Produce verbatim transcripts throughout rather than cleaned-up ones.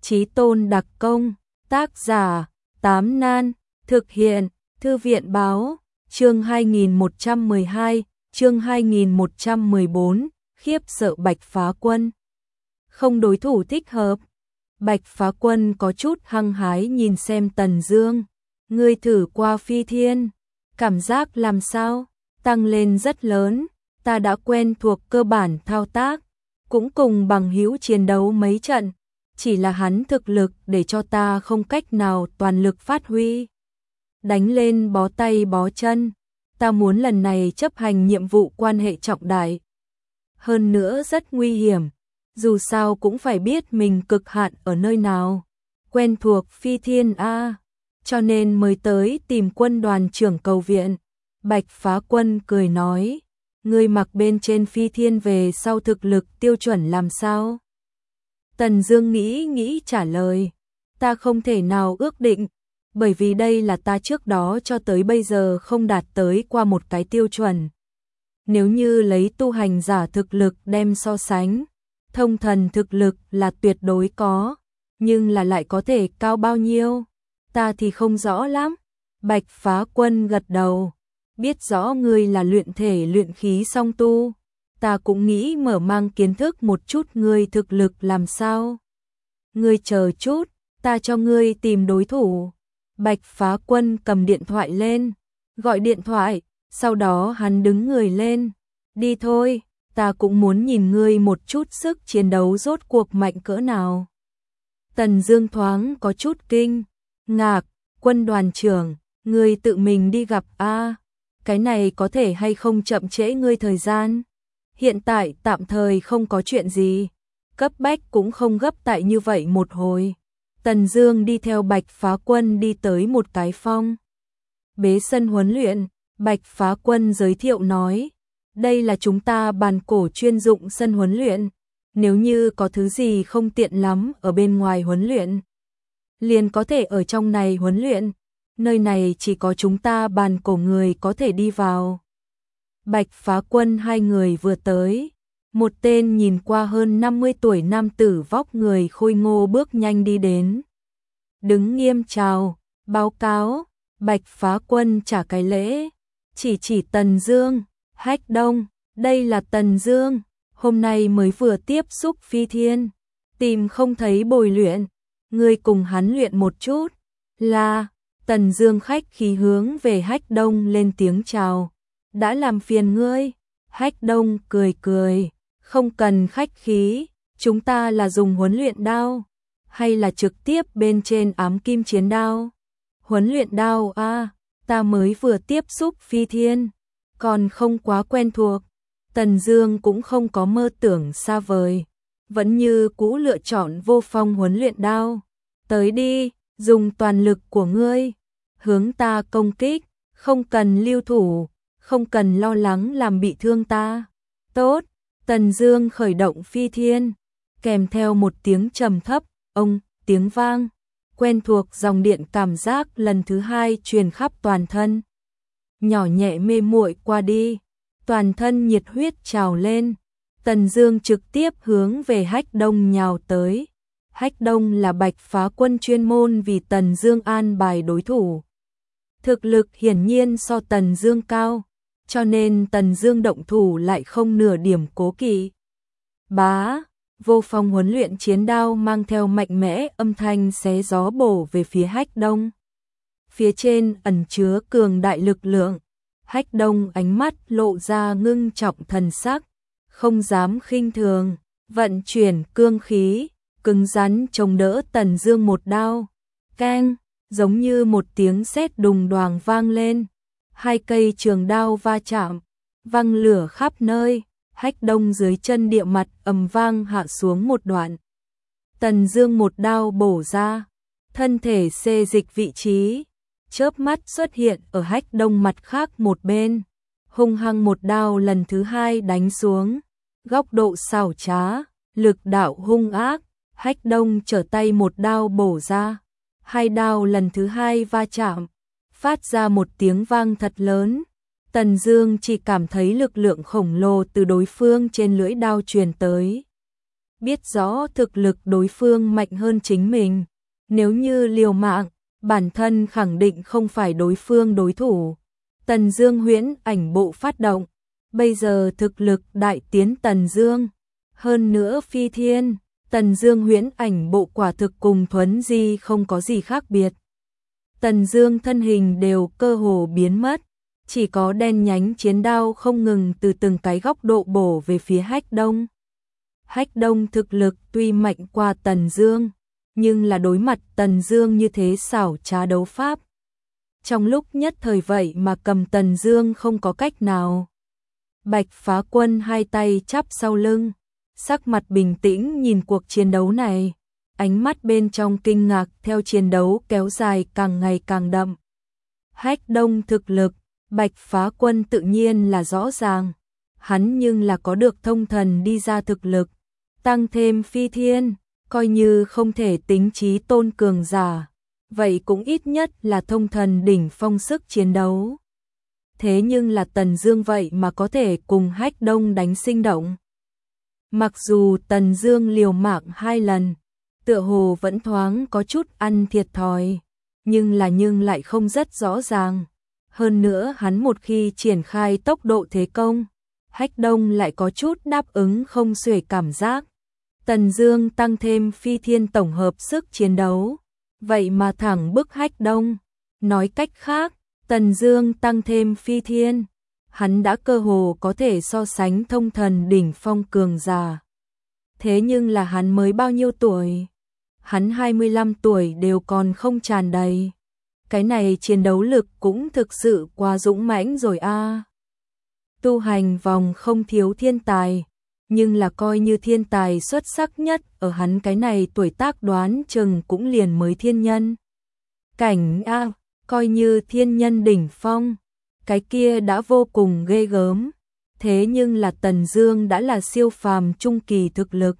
Chí tôn đặc công, tác giả, Tám Nan, thực hiện, Thư viện báo, chương hai nghìn một trăm mười hai, chương hai nghìn một trăm mười bốn, khiếp sợ Bạch Phá Quân. Không đối thủ thích hợp. Bạch Phá Quân có chút hăng hái nhìn xem Tần Dương. Ngươi thử qua phi thiên, cảm giác làm sao? Tăng lên rất lớn, ta đã quen thuộc cơ bản thao tác, cũng cùng bằng hữu chiến đấu mấy trận, chỉ là hắn thực lực để cho ta không cách nào toàn lực phát huy. Đánh lên bó tay bó chân, ta muốn lần này chấp hành nhiệm vụ quan hệ trọng đại. Hơn nữa rất nguy hiểm, dù sao cũng phải biết mình cực hạn ở nơi nào. Quen thuộc phi thiên a, cho nên mới tới tìm quân đoàn trưởng cầu viện. Bạch Phá Quân cười nói, ngươi mặc bên trên phi thiên về sau thực lực tiêu chuẩn làm sao? Tần Dương nghĩ nghĩ trả lời, ta không thể nào ước định, bởi vì đây là ta trước đó cho tới bây giờ không đạt tới qua một cái tiêu chuẩn. Nếu như lấy tu hành giả thực lực đem so sánh, thông thần thực lực là tuyệt đối có, nhưng là lại có thể cao bao nhiêu, ta thì không rõ lắm. Bạch Phá Quân gật đầu, biết rõ ngươi là luyện thể luyện khí song tu, ta cũng nghĩ mở mang kiến thức một chút ngươi thực lực làm sao. Ngươi chờ chút, ta cho ngươi tìm đối thủ. Bạch Phá Quân cầm điện thoại lên, gọi điện thoại, sau đó hắn đứng người lên, đi thôi, ta cũng muốn nhìn ngươi một chút sức chiến đấu rốt cuộc mạnh cỡ nào. Tần Dương thoáng có chút kinh ngạc, quân đoàn trưởng, ngươi tự mình đi gặp a, cái này có thể hay không chậm trễ ngươi thời gian? Hiện tại tạm thời không có chuyện gì, cấp bách cũng không gấp tại như vậy một hồi. Tần Dương đi theo Bạch Phá Quân đi tới một cái phong bế sân huấn luyện. Bạch Phá Quân giới thiệu nói, đây là chúng ta bàn cổ chuyên dụng sân huấn luyện, nếu như có thứ gì không tiện lắm ở bên ngoài huấn luyện, liền có thể ở trong này huấn luyện, nơi này chỉ có chúng ta bàn cổ người có thể đi vào. Bạch Phá Quân hai người vừa tới, một tên nhìn qua hơn năm mươi tuổi nam tử vóc người khôi ngô bước nhanh đi đến. Đứng nghiêm chào, báo cáo. Bạch Phá Quân trả cái lễ, chỉ chỉ Tần Dương, Hách Đông, đây là Tần Dương, hôm nay mới vừa tiếp xúc phi thiên, tìm không thấy bồi luyện, ngươi cùng hắn luyện một chút. Là, Tần Dương khách khí hướng về Hách Đông lên tiếng chào, đã làm phiền ngươi. Hách Đông cười cười, không cần khách khí, chúng ta là dùng huấn luyện đao, hay là trực tiếp bên trên ám kim chiến đao? Huấn luyện đao a, à, ta mới vừa tiếp xúc phi thiên, còn không quá quen thuộc. Tần Dương cũng không có mơ tưởng xa vời, vẫn như cũ lựa chọn vô phong huấn luyện đao. Tới đi, dùng toàn lực của ngươi, hướng ta công kích, không cần lưu thủ, không cần lo lắng làm bị thương ta. Tốt, Tần Dương khởi động phi thiên, kèm theo một tiếng trầm thấp, ông, tiếng vang. Quen thuộc dòng điện cảm giác lần thứ hai truyền khắp toàn thân. Nhỏ nhẹ mê muội qua đi, toàn thân nhiệt huyết trào lên. Tần Dương trực tiếp hướng về Hách Đông nhào tới. Hách Đông là Bạch Phá Quân chuyên môn vì Tần Dương an bài đối thủ. Thực lực hiển nhiên so Tần Dương cao, cho nên Tần Dương động thủ lại không nửa điểm cố kỵ. Bá, vô phong huấn luyện chiến đao mang theo mạnh mẽ âm thanh xé gió bổ về phía Hách Đông. Phía trên ẩn chứa cường đại lực lượng, Hách Đông ánh mắt lộ ra ngưng trọng thần sắc, không dám khinh thường, vận chuyển cương khí, cứng rắn chống đỡ Tần Dương một đao. Keng, giống như một tiếng sét đùng đoàng vang lên, hai cây trường đao va chạm, văng lửa khắp nơi. Hách Đông dưới chân địa mặt ầm vang hạ xuống một đoạn. Tần Dương một đao bổ ra, thân thể xê dịch vị trí, chớp mắt xuất hiện ở Hách Đông mặt khác một bên, hung hăng một đao lần thứ hai đánh xuống, góc độ xảo trá, lực đạo hung ác. Hách Đông trở tay một đao bổ ra, hai đao lần thứ hai va chạm, phát ra một tiếng vang thật lớn. Tần Dương chỉ cảm thấy lực lượng khổng lồ từ đối phương trên lưỡi đao truyền tới. biết rõ thực lực đối phương mạnh hơn chính mình. Nếu như liều mạng, bản thân khẳng định không phải đối phương đối thủ. Tần Dương huyễn ảnh bộ phát động, bây giờ thực lực đại tiến Tần Dương. Hơn nữa phi thiên, Tần Dương huyễn ảnh bộ quả thực cùng thuấn di không có gì khác biệt. Tần Dương thân hình đều cơ hồ biến mất, chỉ có đen nhánh chiến đao không ngừng từ từng cái góc độ bổ về phía Hách Đông. Hách Đông thực lực tuy mạnh qua Tần Dương, nhưng là đối mặt Tần Dương như thế xảo trá đấu pháp. Trong lúc nhất thời vậy mà cầm Tần Dương không có cách nào. Bạch Phá Quân hai tay chắp sau lưng, sắc mặt bình tĩnh nhìn cuộc chiến đấu này, ánh mắt bên trong kinh ngạc theo chiến đấu kéo dài càng ngày càng đậm. Hách Đông thực lực, Bạch Phá Quân tự nhiên là rõ ràng, hắn nhưng là có được thông thần đi ra thực lực, tăng thêm phi thiên, coi như không thể tính chí tôn cường giả, vậy cũng ít nhất là thông thần đỉnh phong sức chiến đấu. Thế nhưng là Tần Dương vậy mà có thể cùng Hách Đông đánh sinh động. Mặc dù Tần Dương liều mạng hai lần, tựa hồ vẫn thoáng có chút ăn thiệt thòi, nhưng là nhưng lại không rất rõ ràng. Hơn nữa hắn một khi triển khai tốc độ thế công, Hách Đông lại có chút đáp ứng không xuể cảm giác. Tần Dương tăng thêm phi thiên tổng hợp sức chiến đấu, vậy mà thẳng bức Hách Đông. Nói cách khác, Tần Dương tăng thêm phi thiên, hắn đã cơ hồ có thể so sánh thông thần đỉnh phong cường giả. Thế nhưng là hắn mới bao nhiêu tuổi? Hắn hai mươi lăm tuổi đều còn không tràn đầy. Cái này chiến đấu lực cũng thực sự quá dũng mãnh rồi a. À. Tu hành vòng không thiếu thiên tài, nhưng là coi như thiên tài xuất sắc nhất ở hắn cái này tuổi tác đoán chừng cũng liền mới thiên nhân cảnh a, à, coi như thiên nhân đỉnh phong, cái kia đã vô cùng ghê gớm. Thế nhưng là Tần Dương đã là siêu phàm trung kỳ thực lực.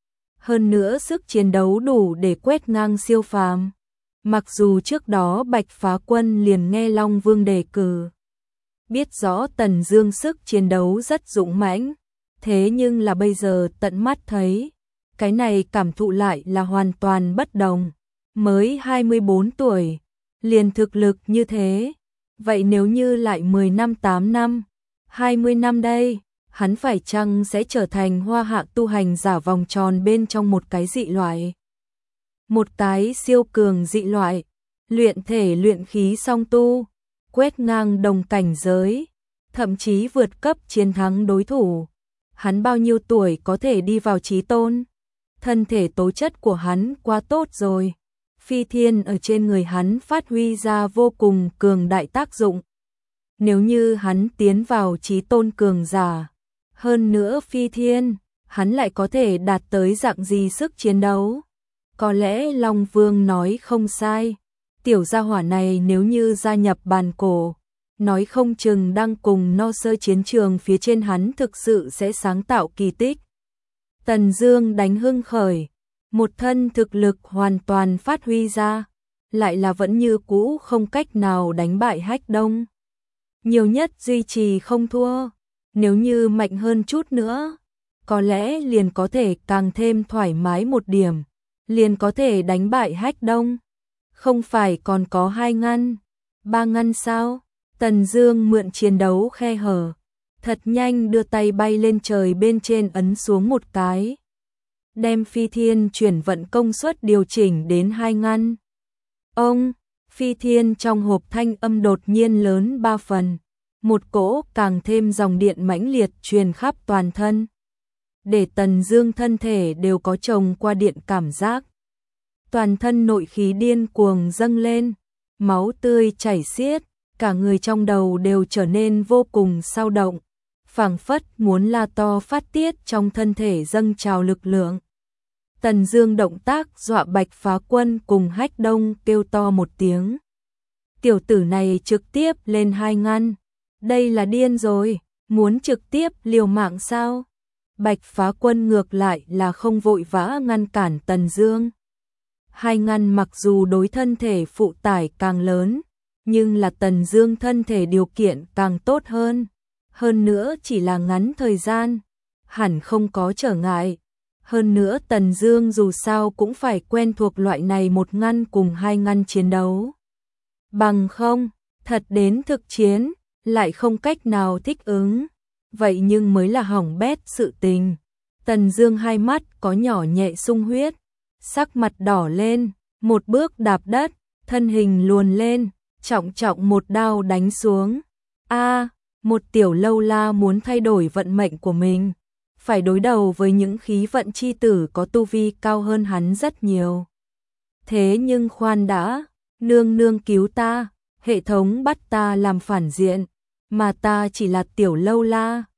Hơn nữa sức chiến đấu đủ để quét ngang siêu phàm. Mặc dù trước đó Bạch Phá Quân liền nghe Long Vương đề cử, biết rõ Tần Dương sức chiến đấu rất dũng mãnh, thế nhưng là bây giờ tận mắt thấy, cái này cảm thụ lại là hoàn toàn bất đồng. Mới hai mươi bốn tuổi, liền thực lực như thế, vậy nếu như lại mười năm tám năm, hai mươi năm đây, hắn phải chăng sẽ trở thành hoa hạ tu hành giả vòng tròn bên trong một cái dị loại? Một cái siêu cường dị loại, luyện thể luyện khí song tu, quét ngang đồng cảnh giới, thậm chí vượt cấp chiến thắng đối thủ. Hắn bao nhiêu tuổi có thể đi vào chí tôn? Thân thể tố chất của hắn quá tốt rồi. Phi thiên ở trên người hắn phát huy ra vô cùng cường đại tác dụng. Nếu như hắn tiến vào chí tôn cường giả, hơn nữa phi thiên, hắn lại có thể đạt tới dạng gì sức chiến đấu? Có lẽ Long Vương nói không sai, tiểu gia hỏa này nếu như gia nhập bàn cổ, nói không chừng đang cùng no sơ chiến trường phía trên hắn thực sự sẽ sáng tạo kỳ tích. Tần Dương đánh hưng khởi, một thân thực lực hoàn toàn phát huy ra, lại là vẫn như cũ không cách nào đánh bại Hách Đông. Nhiều nhất duy trì không thua, nếu như mạnh hơn chút nữa, có lẽ liền có thể càng thêm thoải mái một điểm, liền có thể đánh bại Hách Đông. Không phải còn có hai ngăn, ba ngăn sao? Tần Dương mượn chiến đấu khe hở, thật nhanh đưa tay bay lên trời bên trên ấn xuống một cái, đem phi thiên chuyển vận công suất điều chỉnh đến hai ngăn. Ông, phi thiên trong hộp thanh âm đột nhiên lớn ba phần, một cỗ càng thêm dòng điện mãnh liệt truyền khắp toàn thân, để Tần Dương thân thể đều có trồng qua điện cảm giác. Toàn thân nội khí điên cuồng dâng lên, máu tươi chảy xiết, cả người trong đầu đều trở nên vô cùng sao động, phảng phất muốn la to phát tiết trong thân thể dâng trào lực lượng. Tần Dương động tác dọa Bạch Phá Quân cùng Hách Đông kêu to một tiếng. Tiểu tử này trực tiếp lên hai ngăn, đây là điên rồi, muốn trực tiếp liều mạng sao? Bạch Phá Quân ngược lại là không vội vã ngăn cản Tần Dương. Hai ngăn mặc dù đối thân thể phụ tải càng lớn, nhưng là Tần Dương thân thể điều kiện càng tốt hơn. Hơn nữa chỉ là ngắn thời gian, hẳn không có trở ngại. Hơn nữa Tần Dương dù sao cũng phải quen thuộc loại này một ngăn cùng hai ngăn chiến đấu. Bằng không, thật đến thực chiến, lại không cách nào thích ứng. Vậy nhưng mới là hỏng bét sự tình. Tần Dương hai mắt có nhỏ nhẹ sung huyết, sắc mặt đỏ lên, một bước đạp đất, thân hình luồn lên, trọng trọng một đao đánh xuống. A, một tiểu lâu la muốn thay đổi vận mệnh của mình, phải đối đầu với những khí vận chi tử có tu vi cao hơn hắn rất nhiều. Thế nhưng khoan đã, nương nương cứu ta, hệ thống bắt ta làm phản diện, mà ta chỉ là tiểu lâu la,